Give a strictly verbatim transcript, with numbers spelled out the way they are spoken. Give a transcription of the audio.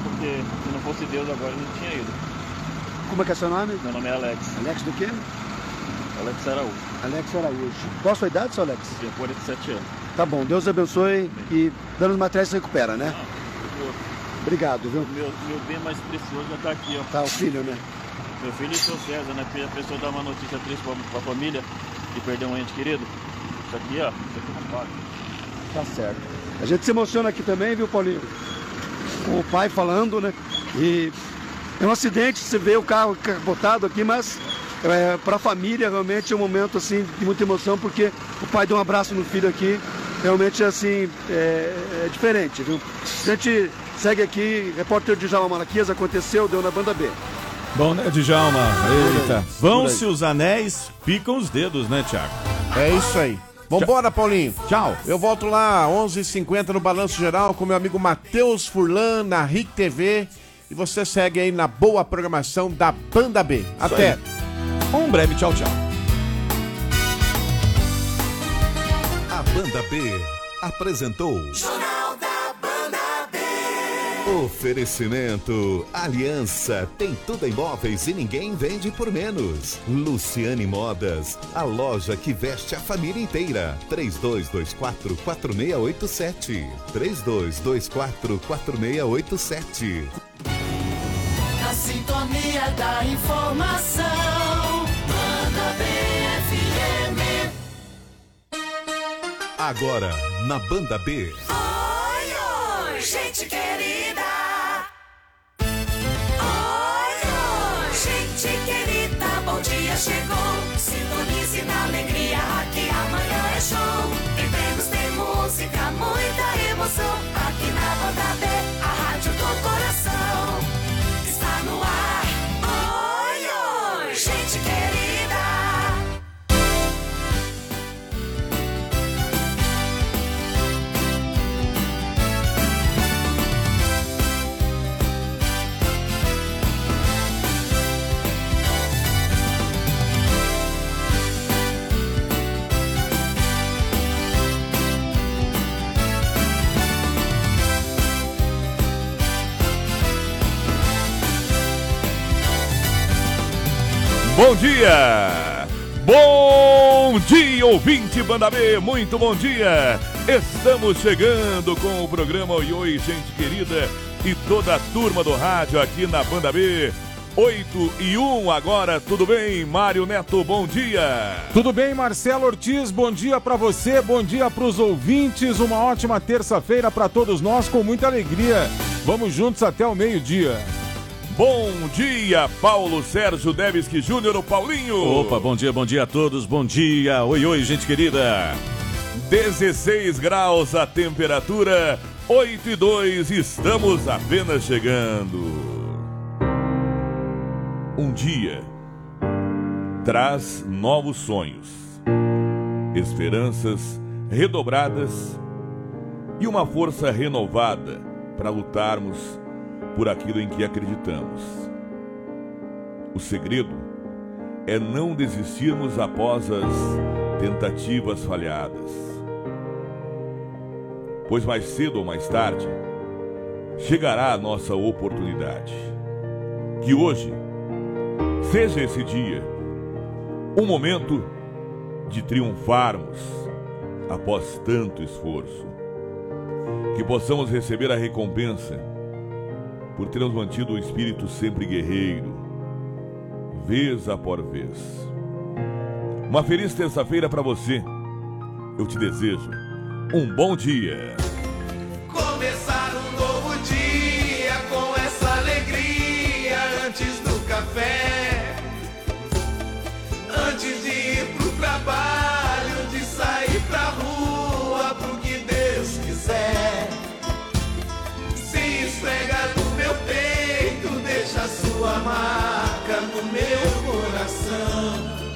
porque se não fosse Deus agora eu não tinha ido. Como é que é seu nome? Meu nome é Alex. Alex do quê? Alex Araújo. Alex Araújo. Qual a sua idade, seu Alex? Tenho quarenta e sete anos. Tá bom, Deus abençoe e danos materiais se recupera, né? Ah, meu, Obrigado, viu? meu, meu bem mais precioso já tá aqui, ó. Tá, o filho, né? Meu filho e seu César, né? Porque a pessoa dá uma notícia triste pra, pra família e perder um ente querido. Isso aqui, ó. Isso aqui não paga. Tá certo. A gente se emociona aqui também, viu, Paulinho? Com o pai falando, né? E é um acidente, você vê o carro capotado aqui, mas é, para a família realmente é um momento assim de muita emoção, porque o pai deu um abraço no filho aqui, realmente assim é, é diferente, viu? A gente segue aqui, repórter Djalma Malaquias, aconteceu, deu na banda B. Bom, né, Djalma? Eita, vão-se os anéis, picam os dedos, né, Thiago? É isso aí. Vambora, Paulinho. Tchau. Eu volto lá, onze e cinquenta no Balanço Geral, com meu amigo Matheus Furlan, na R I C T V. E você segue aí na boa programação da Banda B. Até. Um breve tchau, tchau. A Banda B apresentou Jornal da Banda B. Oferecimento Aliança, tem tudo em móveis e ninguém vende por menos. Luciane Modas, a loja que veste a família inteira. três dois dois quatro, quatro seis oito sete. três dois dois quatro, quatro seis oito sete. Na sintonia da informação, Banda B F M. Agora, na Banda B. Oi, oi, gente querida. Oi, oi, gente querida. Bom dia chegou. Sintonize na alegria que amanhã é show. Tem prêmios, tem música, muita emoção. Aqui na Banda B, a rádio do coração. Está no ar. Oi, oi, gente querida. Bom dia! Bom dia, ouvinte Banda B, muito bom dia! Estamos chegando com o programa Oi, oi, gente querida, e toda a turma do rádio aqui na Banda B. oito e um agora, tudo bem? Mário Neto, bom dia! Tudo bem, Marcelo Ortiz, bom dia pra você, bom dia pros ouvintes, uma ótima terça-feira pra todos nós, com muita alegria. Vamos juntos até o meio-dia. Bom dia, Paulo Sérgio Devisky Júnior, o Paulinho. Opa, bom dia, bom dia a todos, bom dia. Oi, oi, gente querida. dezesseis graus a temperatura, oito e dois, estamos apenas chegando. Um dia traz novos sonhos, esperanças redobradas e uma força renovada para lutarmos por aquilo em que acreditamos. O segredo é não desistirmos após as tentativas falhadas, pois mais cedo ou mais tarde chegará a nossa oportunidade. Que hoje seja esse dia, um momento de triunfarmos após tanto esforço, que possamos receber a recompensa por termos mantido o espírito sempre guerreiro, vez após vez. Uma feliz terça-feira para você. Eu te desejo um bom dia.